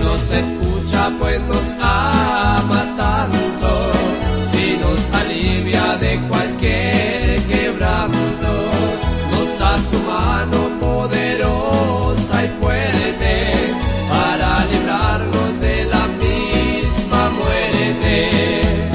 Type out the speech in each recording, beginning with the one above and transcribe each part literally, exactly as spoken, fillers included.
nos escucha pues nos ama tanto y nos alivia de cualquier quebranto. Nos da su mano poderosa y fuerte para librarnos de la misma muerte.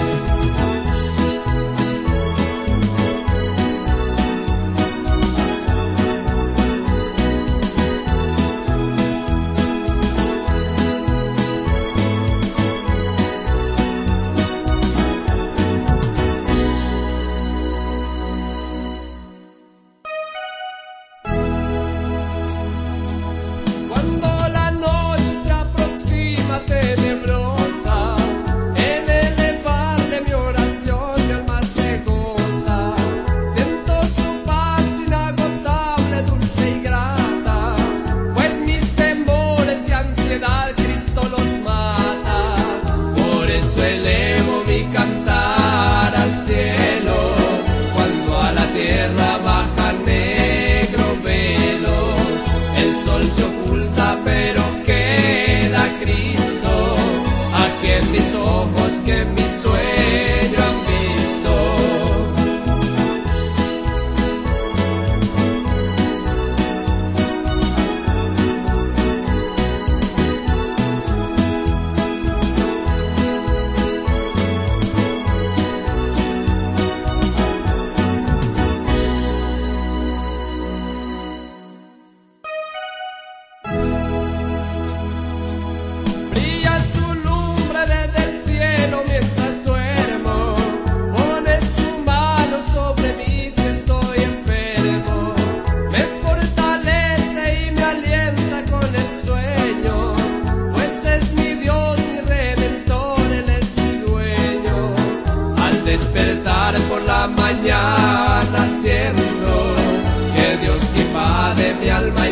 Despertar por la mañana siendo que Dios invade mi alma y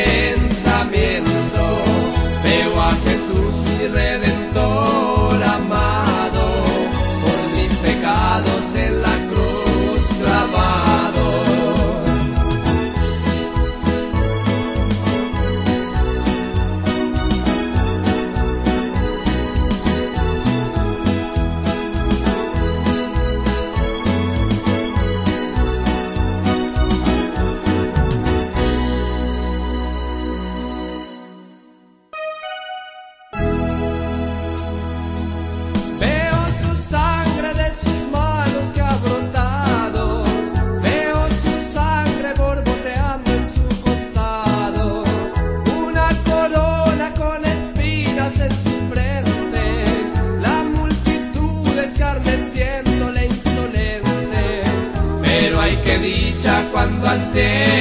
pensamiento. Veo a Jesús mi Redentor amado, por mis pecados en la cruz clavado. Cuando al cielo